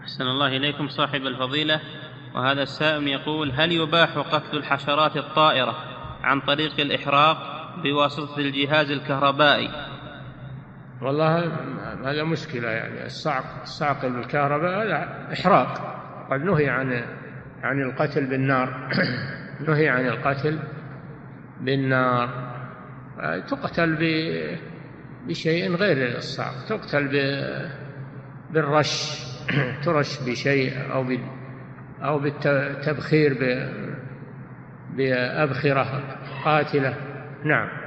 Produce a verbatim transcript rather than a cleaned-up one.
أحسن الله إليكم صاحب الفضيلة. وهذا السائل يقول: هل يباح قتل الحشرات الطائرة عن طريق الإحراق بواسطة الجهاز الكهربائي؟ والله هذا مشكلة، يعني الصعق الصعق بالكهرباء هذا إحراق. قد نهي عن عن القتل بالنار نهي عن القتل بالنار. تقتل بشيء غير الصعق، تقتل بالرش ترش بشيء أو أو بالتبخير بأبخرة قاتلة. نعم.